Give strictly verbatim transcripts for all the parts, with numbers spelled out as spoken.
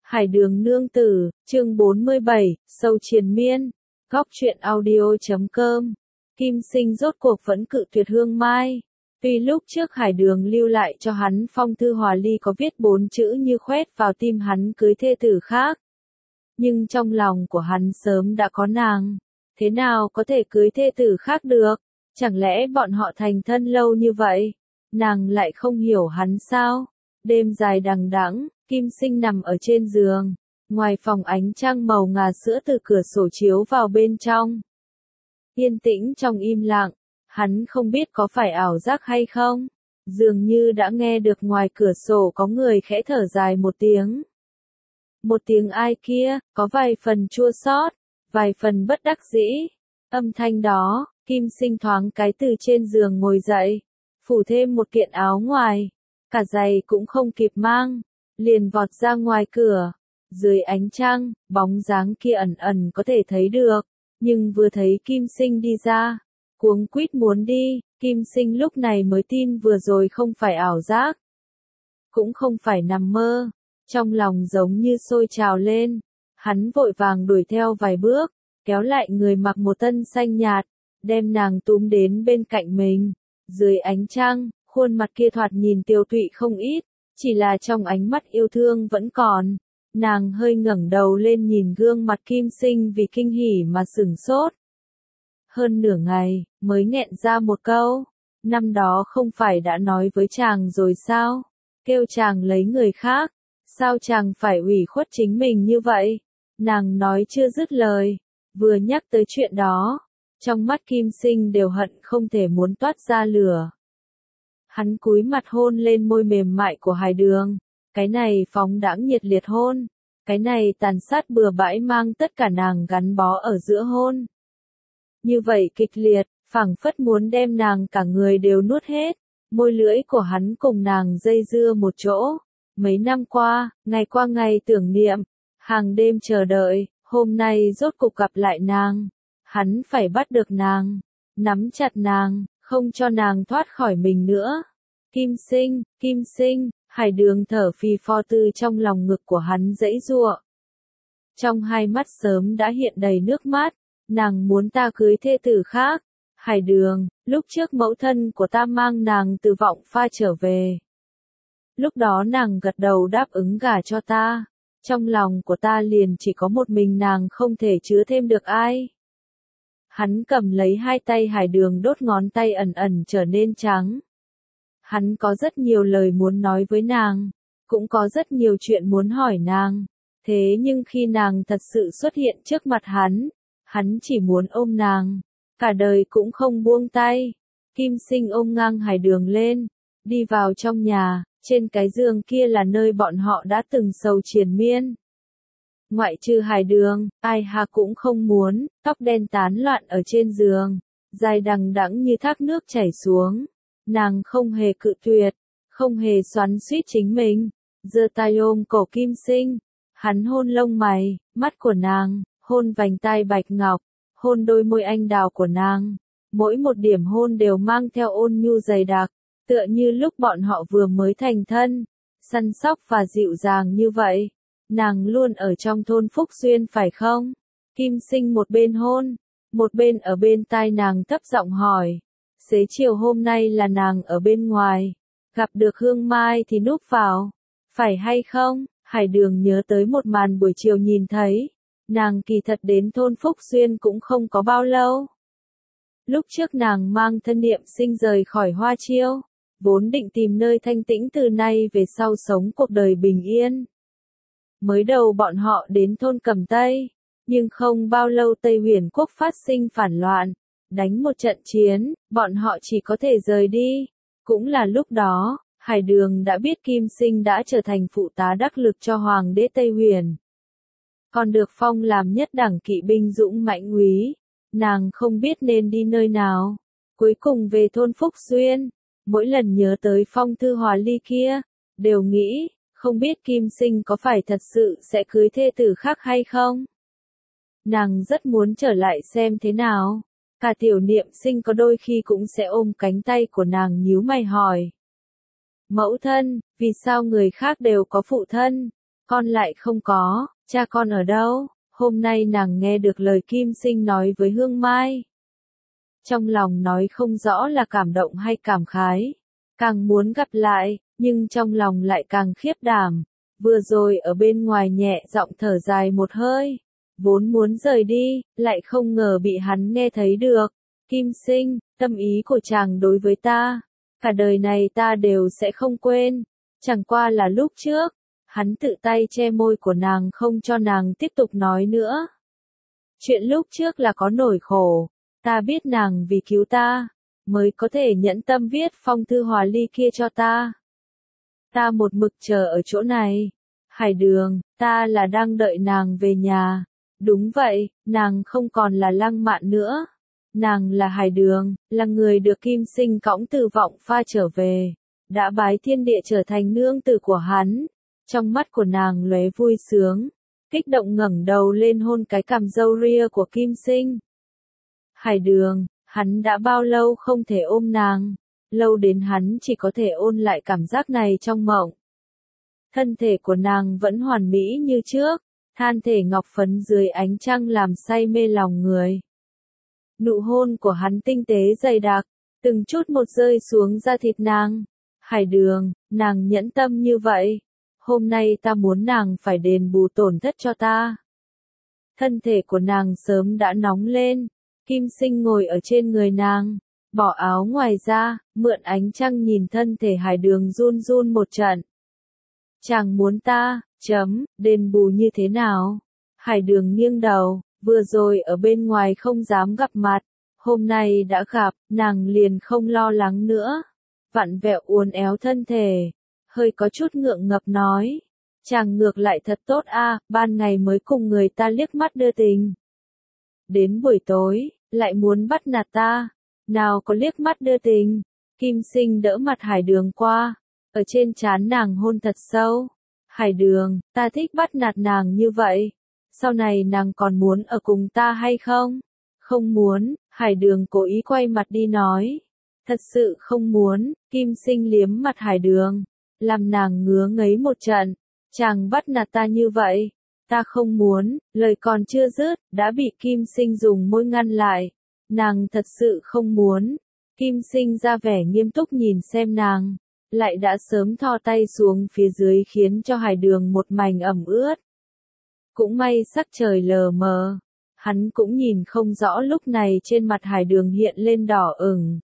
Hải Đường Nương Tử, chương bốn mươi bảy, Sâu Triền Miên, Góc truyện audio.com. Kim Sinh rốt cuộc vẫn cự tuyệt Hương Mai. Tuy lúc trước Hải Đường lưu lại cho hắn phong thư hòa ly có viết bốn chữ như khoét vào tim hắn cưới thê tử khác. Nhưng trong lòng của hắn sớm đã có nàng. Thế nào có thể cưới thê tử khác được? Chẳng lẽ bọn họ thành thân lâu như vậy? Nàng lại không hiểu hắn sao? Đêm dài đằng đẵng, Kim Sinh nằm ở trên giường. Ngoài phòng ánh trăng màu ngà sữa từ cửa sổ chiếu vào bên trong. Yên tĩnh trong im lặng, hắn không biết có phải ảo giác hay không. Dường như đã nghe được ngoài cửa sổ có người khẽ thở dài một tiếng. Một tiếng ai kia, có vài phần chua xót, vài phần bất đắc dĩ. Âm thanh đó, Kim Sinh thoáng cái từ trên giường ngồi dậy, phủ thêm một kiện áo ngoài, cả giày cũng không kịp mang, liền vọt ra ngoài cửa. Dưới ánh trăng, bóng dáng kia ẩn ẩn có thể thấy được, nhưng vừa thấy Kim Sinh đi ra, cuống quýt muốn đi. Kim Sinh lúc này mới tin vừa rồi không phải ảo giác, cũng không phải nằm mơ, trong lòng giống như sôi trào lên. Hắn vội vàng đuổi theo vài bước, kéo lại người mặc một tân xanh nhạt, đem nàng túm đến bên cạnh mình. Dưới ánh trăng, khuôn mặt kia thoạt nhìn tiều tụy không ít, chỉ là trong ánh mắt yêu thương vẫn còn. Nàng hơi ngẩng đầu lên nhìn gương mặt Kim Sinh vì kinh hỉ mà sửng sốt. Hơn nửa ngày, mới nghẹn ra một câu. Năm đó không phải đã nói với chàng rồi sao? Kêu chàng lấy người khác. Sao chàng phải ủy khuất chính mình như vậy? Nàng nói chưa dứt lời. Vừa nhắc tới chuyện đó, trong mắt Kim Sinh đều hận không thể muốn toát ra lửa. Hắn cúi mặt hôn lên môi mềm mại của Hải Đường. Cái này phóng đãng nhiệt liệt hôn. Cái này tàn sát bừa bãi mang tất cả nàng gắn bó ở giữa hôn. Như vậy kịch liệt, phảng phất muốn đem nàng cả người đều nuốt hết. Môi lưỡi của hắn cùng nàng dây dưa một chỗ. Mấy năm qua, ngày qua ngày tưởng niệm, hàng đêm chờ đợi, hôm nay rốt cục gặp lại nàng. Hắn phải bắt được nàng, nắm chặt nàng, không cho nàng thoát khỏi mình nữa. Kim Sinh, Kim Sinh, Hải Đường thở phì phò từ trong lòng ngực của hắn giãy giụa. Trong hai mắt sớm đã hiện đầy nước mắt, nàng muốn ta cưới thê tử khác. Hải Đường, lúc trước mẫu thân của ta mang nàng từ vọng pha trở về. Lúc đó nàng gật đầu đáp ứng gả cho ta. Trong lòng của ta liền chỉ có một mình nàng, không thể chứa thêm được ai. Hắn cầm lấy hai tay Hải Đường, đốt ngón tay ẩn ẩn trở nên trắng. Hắn có rất nhiều lời muốn nói với nàng, cũng có rất nhiều chuyện muốn hỏi nàng. Thế nhưng khi nàng thật sự xuất hiện trước mặt hắn, hắn chỉ muốn ôm nàng, cả đời cũng không buông tay. Kim Sinh ôm ngang Hải Đường lên, đi vào trong nhà, trên cái giường kia là nơi bọn họ đã từng sầu triền miên. Ngoại trừ Hải Đường, ai hà cũng không muốn, tóc đen tán loạn ở trên giường, dài đằng đẵng như thác nước chảy xuống. Nàng không hề cự tuyệt, không hề xoắn xuýt chính mình, giơ tay ôm cổ Kim Sinh. Hắn hôn lông mày, mắt của nàng, hôn vành tai bạch ngọc, hôn đôi môi anh đào của nàng. Mỗi một điểm hôn đều mang theo ôn nhu dày đặc, tựa như lúc bọn họ vừa mới thành thân, săn sóc và dịu dàng như vậy. Nàng luôn ở trong thôn Phúc Xuyên phải không? Kim Sinh một bên hôn, một bên ở bên tai nàng thấp giọng hỏi. Xế chiều hôm nay là nàng ở bên ngoài, gặp được Hương Mai thì núp vào, phải hay không? Hải Đường nhớ tới một màn buổi chiều nhìn thấy, nàng kỳ thật đến thôn Phúc Xuyên cũng không có bao lâu. Lúc trước nàng mang thân niệm sinh rời khỏi Hoa Chiêu, vốn định tìm nơi thanh tĩnh từ nay về sau sống cuộc đời bình yên. Mới đầu bọn họ đến thôn Cẩm Tây, nhưng không bao lâu Tây Huyền Quốc phát sinh phản loạn. Đánh một trận chiến, bọn họ chỉ có thể rời đi. Cũng là lúc đó, Hải Đường đã biết Kim Sinh đã trở thành phụ tá đắc lực cho Hoàng đế Tây Huyền. Còn được phong làm nhất đẳng kỵ binh dũng mãnh úy. Nàng không biết nên đi nơi nào. Cuối cùng về thôn Phúc Xuyên. Mỗi lần nhớ tới phong thư hòa ly kia, đều nghĩ, không biết Kim Sinh có phải thật sự sẽ cưới thê tử khác hay không. Nàng rất muốn trở lại xem thế nào. Cả Tiểu Niệm Sinh có đôi khi cũng sẽ ôm cánh tay của nàng nhíu mày hỏi. Mẫu thân, vì sao người khác đều có phụ thân, Con lại không có, cha con ở đâu? Hôm nay nàng nghe được lời Kim Sinh nói với Hương Mai. Trong lòng nói không rõ là cảm động hay cảm khái, càng muốn gặp lại, nhưng trong lòng lại càng khiếp đảm. Vừa rồi ở bên ngoài nhẹ giọng thở dài một hơi, vốn muốn rời đi, lại không ngờ bị hắn nghe thấy được. Kim Sinh, tâm ý của chàng đối với ta, cả đời này ta đều sẽ không quên. Chẳng qua là lúc trước, hắn tự tay che môi của nàng không cho nàng tiếp tục nói nữa. Chuyện lúc trước là có nỗi khổ, ta biết nàng vì cứu ta, mới có thể nhẫn tâm viết phong thư hòa ly kia cho ta. Ta một mực chờ ở chỗ này. Hải Đường, ta là đang đợi nàng về nhà. Đúng vậy, nàng không còn là Lăng Mạn nữa. Nàng là Hải Đường, là người được Kim Sinh cõng từ Vọng Pha trở về, đã bái thiên địa trở thành nương tử của hắn. Trong mắt của nàng lóe vui sướng, kích động ngẩng đầu lên hôn cái cằm râu ria của Kim Sinh. Hải Đường, hắn đã bao lâu không thể ôm nàng, lâu đến hắn chỉ có thể ôn lại cảm giác này trong mộng. Thân thể của nàng vẫn hoàn mỹ như trước, than thể ngọc phấn dưới ánh trăng làm say mê lòng người. Nụ hôn của hắn tinh tế dày đặc, từng chút một rơi xuống da thịt nàng. Hải Đường, nàng nhẫn tâm như vậy. Hôm nay ta muốn nàng phải đền bù tổn thất cho ta. Thân thể của nàng sớm đã nóng lên. Kim Sinh ngồi ở trên người nàng, bỏ áo ngoài ra, mượn ánh trăng nhìn thân thể Hải Đường run run một trận. Chàng muốn ta, chấm, đền bù như thế nào? Hải Đường nghiêng đầu, vừa rồi ở bên ngoài không dám gặp mặt, hôm nay đã gặp, nàng liền không lo lắng nữa. Vặn vẹo uốn éo thân thể, hơi có chút ngượng ngập nói. Chàng ngược lại thật tốt a, ban ngày mới cùng người ta liếc mắt đưa tình. Đến buổi tối, lại muốn bắt nạt ta, nào có liếc mắt đưa tình. Kim Sinh đỡ mặt Hải Đường qua, ở trên trán nàng hôn thật sâu. Hải Đường, ta thích bắt nạt nàng như vậy, sau này nàng còn muốn ở cùng ta hay không? Không muốn, Hải Đường cố ý quay mặt đi nói. Thật sự không muốn. Kim Sinh liếm mặt Hải Đường, làm nàng ngứa ngấy một trận. Chàng bắt nạt ta như vậy, ta không muốn. Lời còn chưa dứt, đã bị Kim Sinh dùng môi ngăn lại. Nàng thật sự không muốn. Kim Sinh ra vẻ nghiêm túc nhìn xem nàng, lại đã sớm thò tay xuống phía dưới khiến cho Hải Đường một mảnh ẩm ướt. Cũng may sắc trời lờ mờ, hắn cũng nhìn không rõ, lúc này trên mặt Hải Đường hiện lên đỏ ửng.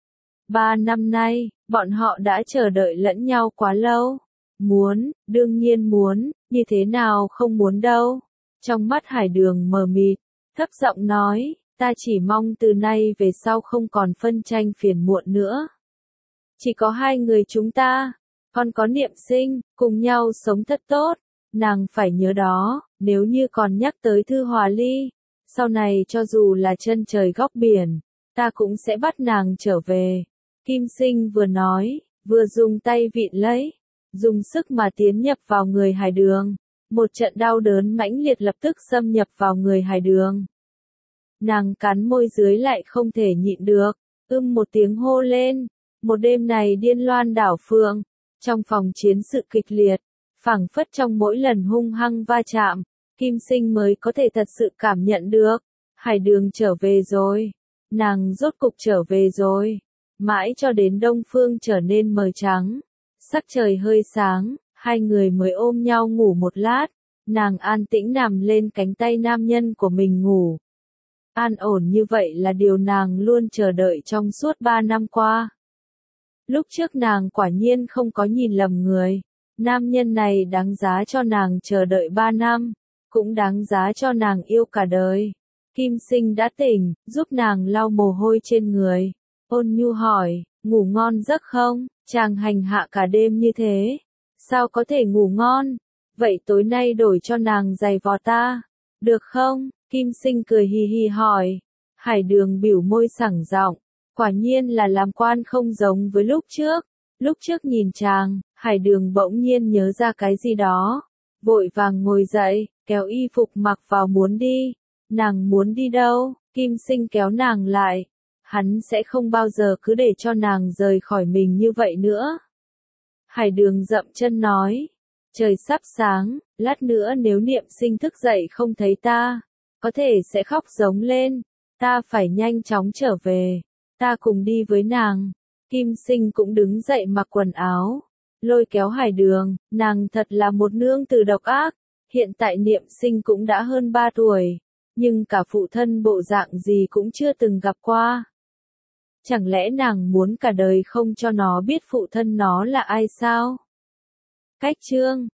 Ba năm nay, bọn họ đã chờ đợi lẫn nhau quá lâu. Muốn, đương nhiên muốn, như thế nào không muốn đâu. Trong mắt Hải Đường mờ mịt, thấp giọng nói, ta chỉ mong từ nay về sau không còn phân tranh phiền muộn nữa. Chỉ có hai người chúng ta, còn có Niệm Sinh, cùng nhau sống thật tốt. Nàng phải nhớ đó, nếu như còn nhắc tới Thư Hòa Ly, sau này cho dù là chân trời góc biển, ta cũng sẽ bắt nàng trở về. Kim Sinh vừa nói, vừa dùng tay vịn lấy, dùng sức mà tiến nhập vào người Hải Đường. Một trận đau đớn mãnh liệt lập tức xâm nhập vào người Hải Đường. Nàng cắn môi dưới lại không thể nhịn được, ưm một tiếng hô lên. Một đêm này điên loan đảo phương, trong phòng chiến sự kịch liệt, phảng phất trong mỗi lần hung hăng va chạm, Kim Sinh mới có thể thật sự cảm nhận được. Hải Đường trở về rồi, nàng rốt cục trở về rồi. Mãi cho đến đông phương trở nên mờ trắng, sắc trời hơi sáng, hai người mới ôm nhau ngủ một lát. Nàng an tĩnh nằm lên cánh tay nam nhân của mình ngủ. An ổn như vậy là điều nàng luôn chờ đợi trong suốt ba năm qua. Lúc trước nàng quả nhiên không có nhìn lầm người. Nam nhân này đáng giá cho nàng chờ đợi ba năm, cũng đáng giá cho nàng yêu cả đời. Kim Sinh đã tỉnh, giúp nàng lau mồ hôi trên người. Ôn nhu hỏi, ngủ ngon giấc không? Chàng hành hạ cả đêm như thế, sao có thể ngủ ngon? Vậy tối nay đổi cho nàng giày vò ta, được không? Kim Sinh cười hì hì hỏi. Hải Đường bĩu môi sảng giọng, quả nhiên là làm quan không giống với lúc trước. Lúc trước nhìn chàng, Hải Đường bỗng nhiên nhớ ra cái gì đó, vội vàng ngồi dậy, kéo y phục mặc vào muốn đi. Nàng muốn đi đâu? Kim Sinh kéo nàng lại. Hắn sẽ không bao giờ cứ để cho nàng rời khỏi mình như vậy nữa. Hải Đường dậm chân nói, Trời sắp sáng, lát nữa nếu Niệm Sinh thức dậy không thấy ta, có thể sẽ khóc giống lên, ta phải nhanh chóng trở về, ta cùng đi với nàng. Kim Sinh cũng đứng dậy mặc quần áo, lôi kéo Hải Đường, nàng thật là một nương tử độc ác, hiện tại Niệm Sinh cũng đã hơn ba tuổi, nhưng cả phụ thân bộ dạng gì cũng chưa từng gặp qua. Chẳng lẽ nàng muốn cả đời không cho nó biết phụ thân nó là ai sao? Cách chương